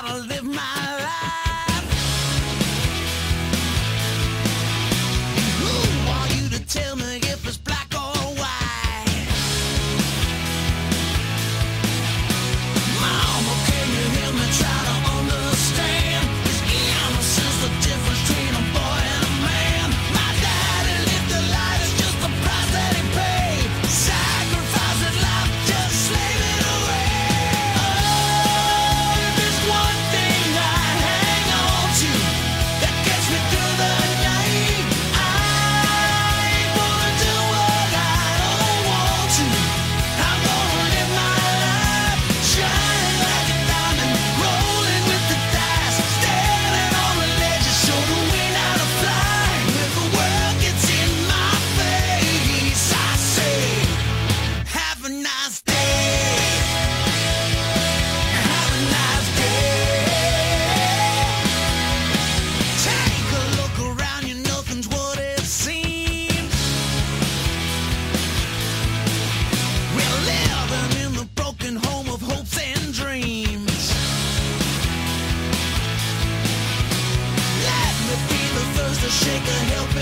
gonna live my life. Who are you to tell me if it's black or white? Mama, can you hear me try to understand? Is innocence the difference between a boy and a man? My daddy lived a life, it's just the price that he paid. Sacrifice his life, just slave it away. Oh, there's one thing I hang on to that gets me through the night. I ain't gonna do what I don't want to. I'm gonna live my life, shining like a diamond, rolling with the dice, standing on the ledge to show the wind how to fly. When the world gets in my face, I say, have a nice day. Have a nice day. Take a look around you, nothing's what it seems. We're living in the broken home of hopes and dreams. Let me be the first to shake a helping